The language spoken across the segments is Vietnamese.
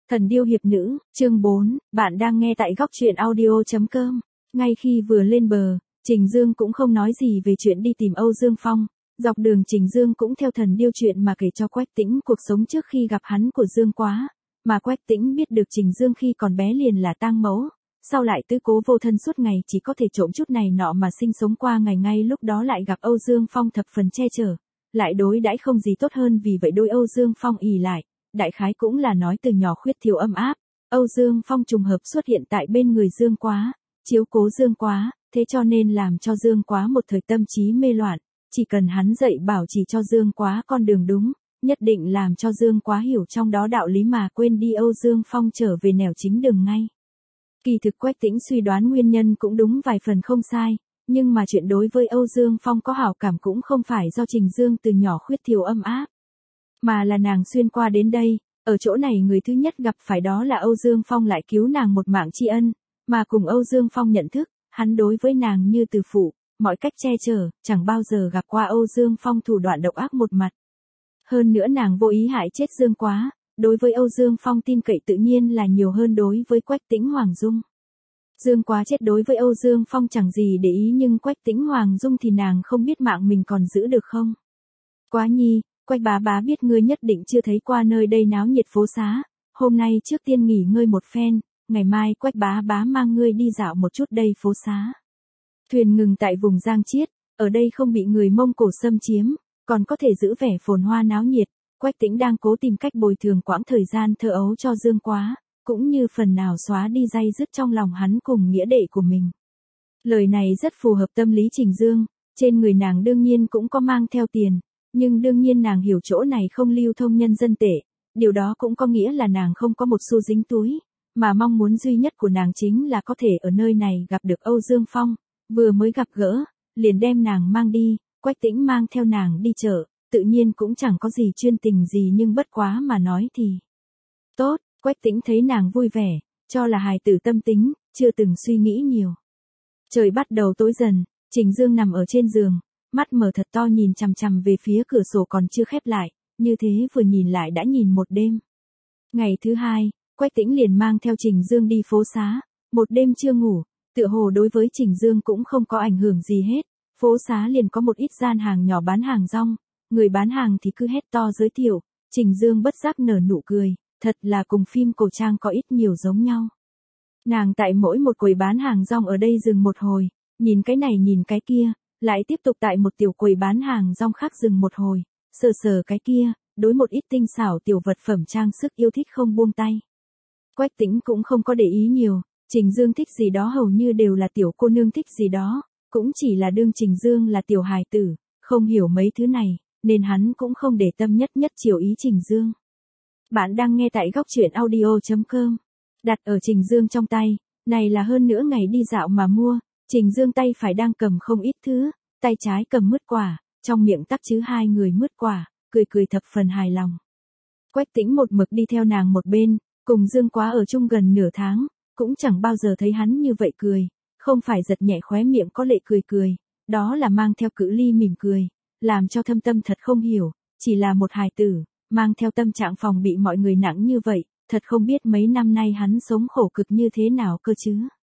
Thần điêu hiệp nữ, chương 4, bạn đang nghe tại góc truyện audio.com. Ngay khi vừa lên bờ, Trình Dương cũng không nói gì về chuyện đi tìm Âu Dương Phong. Dọc đường Trình Dương cũng theo thần điêu chuyện mà kể cho Quách Tĩnh cuộc sống trước khi gặp hắn của Dương Quá. Mà Quách Tĩnh biết được Trình Dương khi còn bé liền là tang mẫu, sau lại tứ cố vô thân suốt ngày chỉ có thể trộm chút này nọ mà sinh sống qua ngày, ngay lúc đó lại gặp Âu Dương Phong thập phần che chở, lại đối đãi không gì tốt hơn, vì vậy đôi Âu Dương Phong ỷ lại. Đại khái cũng là nói từ nhỏ khuyết thiếu ấm áp, Âu Dương Phong trùng hợp xuất hiện tại bên người Dương Quá, chiếu cố Dương Quá, thế cho nên làm cho Dương Quá một thời tâm trí mê loạn, chỉ cần hắn dạy bảo chỉ cho Dương Quá con đường đúng, nhất định làm cho Dương Quá hiểu trong đó đạo lý mà quên đi Âu Dương Phong trở về nẻo chính đường ngay. Kỳ thực Quách Tĩnh suy đoán nguyên nhân cũng đúng vài phần không sai, nhưng mà chuyện đối với Âu Dương Phong có hảo cảm cũng không phải do Trình Dương từ nhỏ khuyết thiếu ấm áp, mà là nàng xuyên qua đến đây, ở chỗ này người thứ nhất gặp phải đó là Âu Dương Phong lại cứu nàng một mạng tri ân, mà cùng Âu Dương Phong nhận thức, hắn đối với nàng như từ phụ, mọi cách che chở, chẳng bao giờ gặp qua Âu Dương Phong thủ đoạn độc ác một mặt. Hơn nữa nàng vô ý hại chết Dương Quá, đối với Âu Dương Phong tin cậy tự nhiên là nhiều hơn đối với Quách Tĩnh Hoàng Dung. Dương Quá chết đối với Âu Dương Phong chẳng gì để ý, nhưng Quách Tĩnh Hoàng Dung thì nàng không biết mạng mình còn giữ được không. Quá nhi, Quách bá bá biết ngươi nhất định chưa thấy qua nơi đây náo nhiệt phố xá, hôm nay trước tiên nghỉ ngơi một phen, ngày mai Quách bá bá mang ngươi đi dạo một chút đây phố xá. Thuyền ngừng tại vùng Giang Chiết, ở đây không bị người Mông Cổ xâm chiếm, còn có thể giữ vẻ phồn hoa náo nhiệt. Quách Tĩnh đang cố tìm cách bồi thường quãng thời gian thơ ấu cho Dương Quá, cũng như phần nào xóa đi day dứt trong lòng hắn cùng nghĩa đệ của mình. Lời này rất phù hợp tâm lý Trình Dương, trên người nàng đương nhiên cũng có mang theo tiền. Nhưng đương nhiên nàng hiểu chỗ này không lưu thông nhân dân tệ, điều đó cũng có nghĩa là nàng không có một xu dính túi, mà mong muốn duy nhất của nàng chính là có thể ở nơi này gặp được Âu Dương Phong, vừa mới gặp gỡ, liền đem nàng mang đi. Quách Tĩnh mang theo nàng đi chợ, tự nhiên cũng chẳng có gì chuyên tình gì, nhưng bất quá mà nói thì tốt. Quách Tĩnh thấy nàng vui vẻ, cho là hài tử tâm tính, chưa từng suy nghĩ nhiều. Trời bắt đầu tối dần, Trình Dương nằm ở trên giường, mắt mở thật to nhìn chằm chằm về phía cửa sổ còn chưa khép lại, như thế vừa nhìn lại đã nhìn một đêm. Ngày thứ hai, Quách Tĩnh liền mang theo Trình Dương đi phố xá, một đêm chưa ngủ, tựa hồ đối với Trình Dương cũng không có ảnh hưởng gì hết. Phố xá liền có một ít gian hàng nhỏ bán hàng rong, người bán hàng thì cứ hét to giới thiệu, Trình Dương bất giác nở nụ cười, thật là cùng phim cổ trang có ít nhiều giống nhau. Nàng tại mỗi một quầy bán hàng rong ở đây dừng một hồi, nhìn cái này nhìn cái kia, lại tiếp tục tại một tiểu quầy bán hàng rong khác dừng một hồi, sờ sờ cái kia, đối một ít tinh xảo tiểu vật phẩm trang sức yêu thích không buông tay. Quách Tĩnh cũng không có để ý nhiều, Trình Dương thích gì đó hầu như đều là tiểu cô nương thích gì đó, cũng chỉ là đương Trình Dương là tiểu hài tử, không hiểu mấy thứ này, nên hắn cũng không để tâm nhất chiều ý Trình Dương. Bạn đang nghe tại góc truyện audio.com. Đặt ở Trình Dương trong tay, này là hơn nửa ngày đi dạo mà mua. Trình Dương tay phải đang cầm không ít thứ, tay trái cầm mứt quả, trong miệng tắc chứ hai người mứt quả, cười thập phần hài lòng. Quách Tĩnh một mực đi theo nàng một bên, cùng Dương Quá ở chung gần nửa tháng, cũng chẳng bao giờ thấy hắn như vậy cười, không phải giật nhẹ khóe miệng có lệ cười, đó là mang theo cự ly mỉm cười, làm cho thâm tâm thật không hiểu, chỉ là một hài tử, mang theo tâm trạng phòng bị mọi người nặng như vậy, thật không biết mấy năm nay hắn sống khổ cực như thế nào cơ chứ.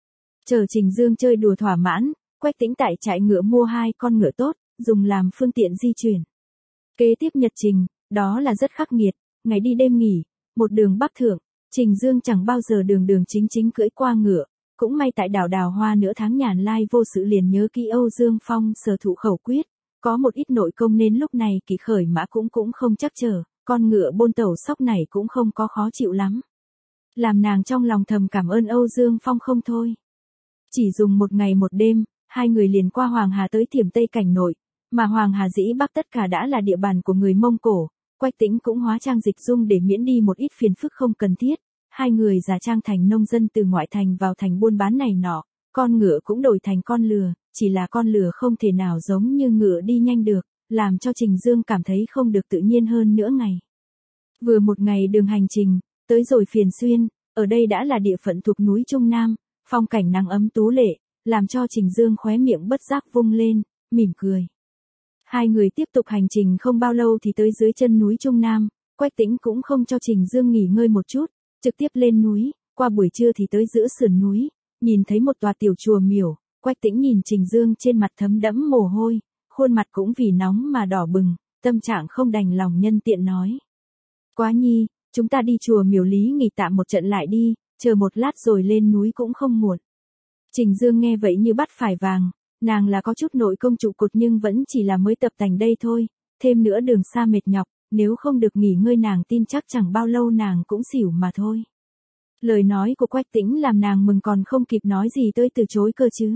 Chờ Trình Dương chơi đùa thỏa mãn, Quách Tĩnh tại trại ngựa mua 2 con ngựa tốt, dùng làm phương tiện di chuyển. Kế tiếp nhật trình, đó là rất khắc nghiệt, ngày đi đêm nghỉ, một đường bắc thượng, Trình Dương chẳng bao giờ đường chính cưỡi qua ngựa, cũng may tại đảo Hoa nửa tháng nhàn lai vô sự liền nhớ kỹ Âu Dương Phong sở thụ khẩu quyết, có một ít nội công nên lúc này kỳ khởi mã cũng không chắc trở, con ngựa bôn tẩu sóc này cũng không có khó chịu lắm. Làm nàng trong lòng thầm cảm ơn Âu Dương Phong không thôi. Chỉ dùng một ngày một đêm, hai người liền qua Hoàng Hà tới Thiểm Tây cảnh nội, mà Hoàng Hà dĩ Bắc tất cả đã là địa bàn của người Mông Cổ. Quách Tĩnh cũng hóa trang dịch dung để miễn đi một ít phiền phức không cần thiết. Hai người giả trang thành nông dân từ ngoại thành vào thành buôn bán này nọ, con ngựa cũng đổi thành con lừa, chỉ là con lừa không thể nào giống như ngựa đi nhanh được, làm cho Trình Dương cảm thấy không được tự nhiên hơn nữa ngày. Vừa một ngày đường hành trình, tới rồi Phiền Xuyên, ở đây đã là địa phận thuộc núi Trung Nam, phong cảnh nắng ấm tú lệ, làm cho Trình Dương khóe miệng bất giác vung lên, mỉm cười. Hai người tiếp tục hành trình không bao lâu thì tới dưới chân núi Trung Nam, Quách Tĩnh cũng không cho Trình Dương nghỉ ngơi một chút, Trực tiếp lên núi, qua buổi trưa thì tới giữa sườn núi, nhìn thấy một tòa tiểu chùa miểu, Quách Tĩnh nhìn Trình Dương trên mặt thấm đẫm mồ hôi, khuôn mặt cũng vì nóng mà đỏ bừng, tâm trạng không đành lòng nhân tiện nói. Quá nhi, chúng ta đi chùa miểu lý nghỉ tạm một trận lại đi, chờ một lát rồi lên núi cũng không muộn. Trình Dương nghe vậy như bắt phải vàng, nàng là có chút nội công trụ cột nhưng vẫn chỉ là mới tập tành đây thôi, thêm nữa đường xa mệt nhọc, nếu không được nghỉ ngơi nàng tin chắc chẳng bao lâu nàng cũng xỉu mà thôi. Lời nói của Quách Tĩnh làm nàng mừng còn không kịp nói gì tới từ chối cơ chứ.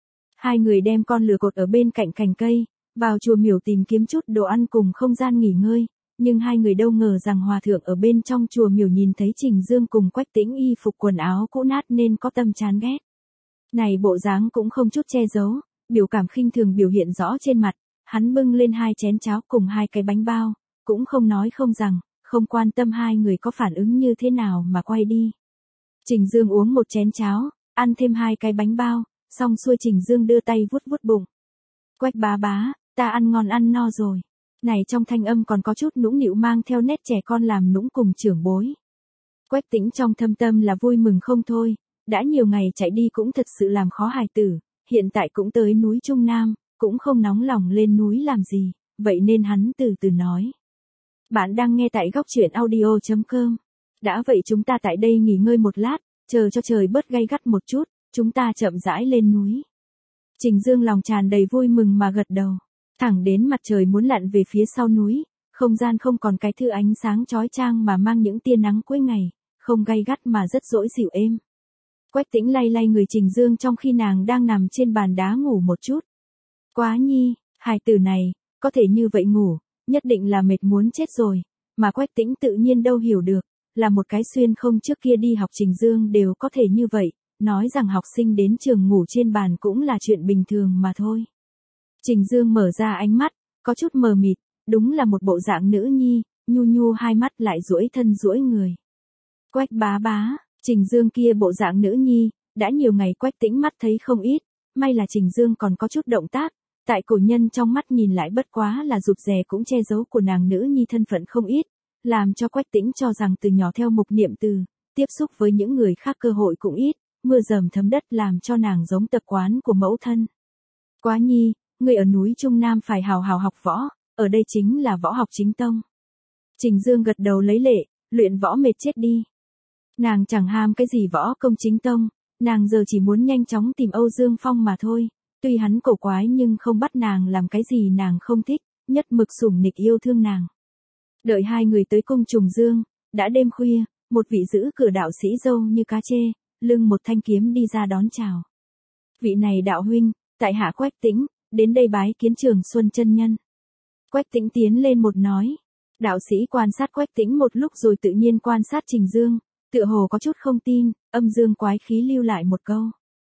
Hai người đem con lừa cột ở bên cạnh cành cây, vào chùa miểu tìm kiếm chút đồ ăn cùng không gian nghỉ ngơi, nhưng hai người đâu ngờ rằng hòa thượng ở bên trong chùa miểu nhìn thấy Trình Dương cùng Quách Tĩnh y phục quần áo cũ nát nên có tâm chán ghét. Này bộ dáng cũng không chút che giấu, biểu cảm khinh thường biểu hiện rõ trên mặt, hắn bưng lên 2 chén cháo cùng 2 cái bánh bao, cũng không nói không rằng, không quan tâm hai người có phản ứng như thế nào mà quay đi. Trình Dương uống 1 chén cháo, ăn thêm 2 cái bánh bao, xong xuôi Trình Dương đưa tay vuốt vuốt bụng. Quách bá bá, ta ăn ngon ăn no rồi. Này trong thanh âm còn có chút nũng nịu mang theo nét trẻ con làm nũng cùng trưởng bối. Quách Tĩnh trong thâm tâm là vui mừng không thôi, đã nhiều ngày chạy đi cũng thật sự làm khó hài tử, hiện tại cũng tới núi Trung Nam, cũng không nóng lòng lên núi làm gì, vậy nên hắn từ từ nói. Bạn đang nghe tại góc truyện audio.com. Đã vậy chúng ta tại đây nghỉ ngơi một lát, chờ cho trời bớt gay gắt một chút, chúng ta chậm rãi lên núi. Trình Dương lòng tràn đầy vui mừng mà gật đầu. Thẳng đến mặt trời muốn lặn về phía sau núi, không gian không còn cái thứ ánh sáng chói chang mà mang những tia nắng cuối ngày, không gay gắt mà rất dỗi dịu êm. Quách Tĩnh lay lay người Trình Dương trong khi nàng đang nằm trên bàn đá ngủ một chút. Quá nhi, hài tử này, có thể như vậy ngủ, nhất định là mệt muốn chết rồi, mà Quách Tĩnh tự nhiên đâu hiểu được, là một cái xuyên không trước kia đi học Trình Dương đều có thể như vậy, nói rằng học sinh đến trường ngủ trên bàn cũng là chuyện bình thường mà thôi. Trình Dương mở ra ánh mắt, có chút mờ mịt, đúng là một bộ dạng nữ nhi, nhu nhu hai mắt lại duỗi thân duỗi người. Quách bá bá, Trình Dương kia bộ dạng nữ nhi, đã nhiều ngày Quách Tĩnh mắt thấy không ít, may là Trình Dương còn có chút động tác, tại cổ nhân trong mắt nhìn lại bất quá là rụt rè cũng che giấu của nàng nữ nhi thân phận không ít, làm cho Quách Tĩnh cho rằng từ nhỏ theo mục niệm từ, tiếp xúc với những người khác cơ hội cũng ít, mưa dầm thấm đất làm cho nàng giống tập quán của mẫu thân. Quá nhi, người ở núi Trung Nam phải hào hào học võ, ở đây chính là võ học chính tông. Trình Dương gật đầu lấy lệ, luyện võ mệt chết đi. Nàng chẳng ham cái gì võ công chính tông, nàng giờ chỉ muốn nhanh chóng tìm Âu Dương Phong mà thôi, tuy hắn cổ quái nhưng không bắt nàng làm cái gì nàng không thích, nhất mực sủng nịch yêu thương nàng. Đợi hai người tới cung Trùng Dương, đã đêm khuya, một vị giữ cửa đạo sĩ dâu như cá chê, lưng một thanh kiếm đi ra đón chào. Vị này đạo huynh, tại hạ Quách Tĩnh, đến đây bái kiến Trường Xuân chân nhân. Quách Tĩnh tiến lên một nói. Đạo sĩ quan sát Quách Tĩnh một lúc rồi tự nhiên quan sát Trình Dương, tựa hồ có chút không tin, âm dương quái khí lưu lại một câu.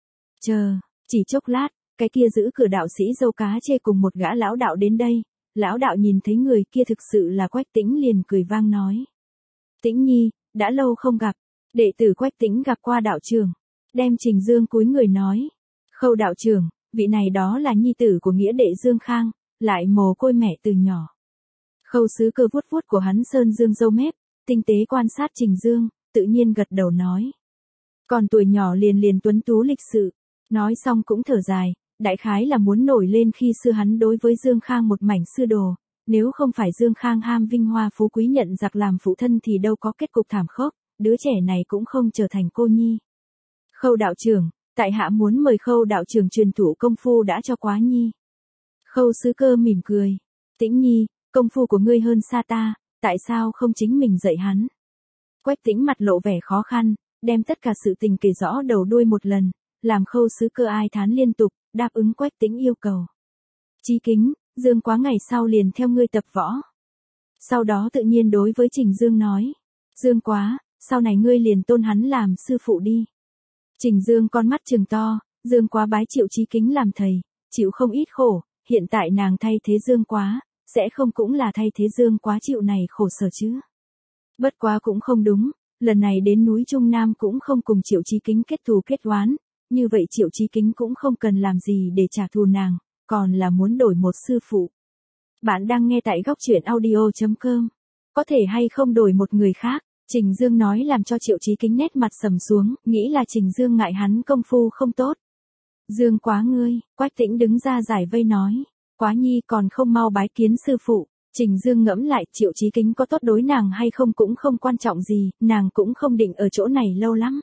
Chờ, chỉ chốc lát, cái kia giữ cửa đạo sĩ dâu cá chê cùng một gã lão đạo đến đây, lão đạo nhìn thấy người kia thực sự là Quách Tĩnh liền cười vang nói. Tĩnh nhi, đã lâu không gặp, đệ tử Quách Tĩnh gặp qua đạo trưởng, đem Trình Dương cúi người nói. Khâu đạo trưởng, vị này đó là nhi tử của nghĩa đệ Dương Khang, lại mồ côi mẹ từ nhỏ. Khâu sứ cơ vuốt vuốt của hắn sơn dương râu mép, tinh tế quan sát Trình Dương, tự nhiên gật đầu nói. Còn tuổi nhỏ liền tuấn tú lịch sự, nói xong cũng thở dài, đại khái là muốn nổi lên khi xưa hắn đối với Dương Khang một mảnh sư đồ, nếu không phải Dương Khang ham vinh hoa phú quý nhận giặc làm phụ thân thì đâu có kết cục thảm khốc, đứa trẻ này cũng không trở thành cô nhi. Khâu đạo trưởng, tại hạ muốn mời Khâu đạo trưởng truyền thụ công phu đã cho Quá nhi. Khâu sứ cơ mỉm cười, Tĩnh nhi, công phu của ngươi hơn xa ta, tại sao không chính mình dạy hắn? Quách Tĩnh mặt lộ vẻ khó khăn, đem tất cả sự tình kể rõ đầu đuôi một lần, làm Khâu sứ cơ ai thán liên tục, đáp ứng Quách Tĩnh yêu cầu. Chí kính, Dương Quá ngày sau liền theo ngươi tập võ. Sau đó tự nhiên đối với Trình Dương nói, Dương Quá, sau này ngươi liền tôn hắn làm sư phụ đi. Trình Dương con mắt trừng to, Dương Quá bái Triệu Chí kính làm thầy, chịu không ít khổ, hiện tại nàng thay thế Dương Quá, sẽ không cũng là thay thế Dương Quá chịu này khổ sở chứ. Bất quá cũng không đúng, lần này đến núi Trung Nam cũng không cùng Triệu Chí kính kết thù kết oán, như vậy Triệu Chí kính cũng không cần làm gì để trả thù nàng, còn là muốn đổi một sư phụ. Bạn đang nghe tại góc truyện audio.com, có thể hay không đổi một người khác, Trình Dương nói làm cho Triệu Chí Kính nét mặt sầm xuống, nghĩ là Trình Dương ngại hắn công phu không tốt. Dương Quá ngươi, Quách Tĩnh đứng ra giải vây nói. Quá nhi còn không mau bái kiến sư phụ. Trình Dương ngẫm lại, Triệu Chí Kính có tốt đối nàng hay không cũng không quan trọng gì, nàng cũng không định ở chỗ này lâu lắm.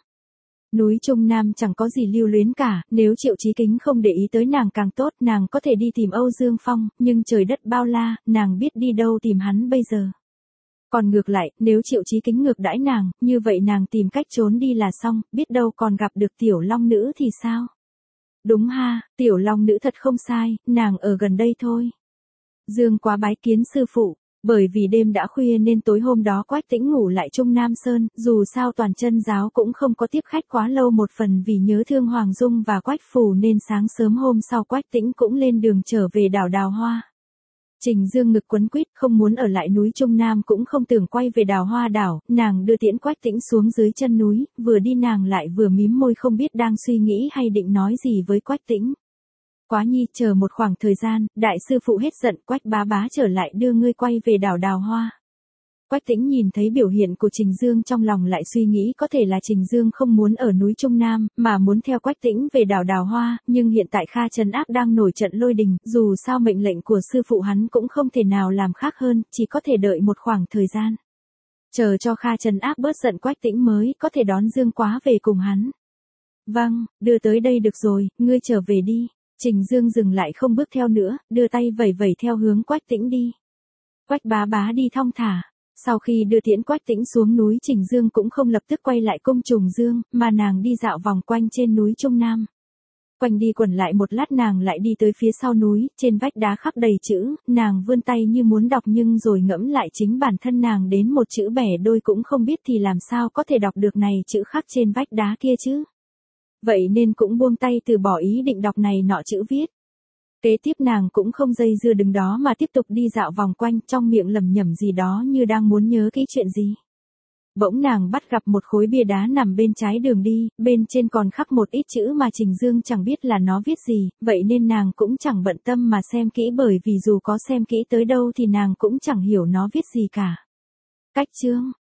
Núi Trung Nam chẳng có gì lưu luyến cả, nếu Triệu Chí Kính không để ý tới nàng càng tốt, nàng có thể đi tìm Âu Dương Phong, nhưng trời đất bao la, nàng biết đi đâu tìm hắn bây giờ. Còn ngược lại, nếu Triệu Chí Kính ngược đãi nàng, như vậy nàng tìm cách trốn đi là xong, biết đâu còn gặp được tiểu long nữ thì sao? Đúng ha, tiểu long nữ thật không sai, nàng ở gần đây thôi. Dương Quá bái kiến sư phụ, bởi vì đêm đã khuya nên tối hôm đó Quách Tĩnh ngủ lại Trung Nam Sơn, dù sao toàn chân giáo cũng không có tiếp khách quá lâu, một phần vì nhớ thương Hoàng Dung và Quách Phù nên sáng sớm hôm sau Quách Tĩnh cũng lên đường trở về đảo Đào Hoa. Trình Dương ngực quấn quýt, không muốn ở lại núi Trung Nam cũng không tưởng quay về Đào Hoa đảo, nàng đưa tiễn Quách Tĩnh xuống dưới chân núi, vừa đi nàng lại vừa mím môi không biết đang suy nghĩ hay định nói gì với Quách Tĩnh. Quá nhi, chờ một khoảng thời gian, đại sư phụ hết giận, Quách bá bá trở lại đưa ngươi quay về đảo Đào Hoa. Quách Tĩnh nhìn thấy biểu hiện của Trình Dương trong lòng lại suy nghĩ có thể là Trình Dương không muốn ở núi Trung Nam, mà muốn theo Quách Tĩnh về đảo Đào Hoa, nhưng hiện tại Kha Trấn Áp đang nổi trận lôi đình, dù sao mệnh lệnh của sư phụ hắn cũng không thể nào làm khác hơn, chỉ có thể đợi một khoảng thời gian. Chờ cho Kha Trấn Áp bớt giận Quách Tĩnh mới có thể đón Dương Quá về cùng hắn. Vâng, đưa tới đây được rồi, ngươi trở về đi. Trình Dương dừng lại không bước theo nữa, đưa tay vẩy vẩy theo hướng Quách Tĩnh đi. Quách bá bá đi thong thả. Sau khi đưa tiễn Quách Tĩnh xuống núi, Trình Dương cũng không lập tức quay lại cung Trùng Dương, mà nàng đi dạo vòng quanh trên núi Trung Nam. Quanh đi quẩn lại một lát nàng lại đi tới phía sau núi, trên vách đá khắc đầy chữ, nàng vươn tay như muốn đọc nhưng rồi ngẫm lại chính bản thân nàng đến một chữ bẻ đôi cũng không biết thì làm sao có thể đọc được này chữ khắc trên vách đá kia chứ. Vậy nên cũng buông tay từ bỏ ý định đọc này nọ chữ viết. Kế tiếp nàng cũng không dây dưa đứng đó mà tiếp tục đi dạo vòng quanh, trong miệng lẩm nhẩm gì đó như đang muốn nhớ cái chuyện gì. Bỗng nàng bắt gặp một khối bia đá nằm bên trái đường đi, bên trên còn khắc một ít chữ mà Trình Dương chẳng biết là nó viết gì, vậy nên nàng cũng chẳng bận tâm mà xem kỹ, bởi vì dù có xem kỹ tới đâu thì nàng cũng chẳng hiểu nó viết gì cả. Cách chương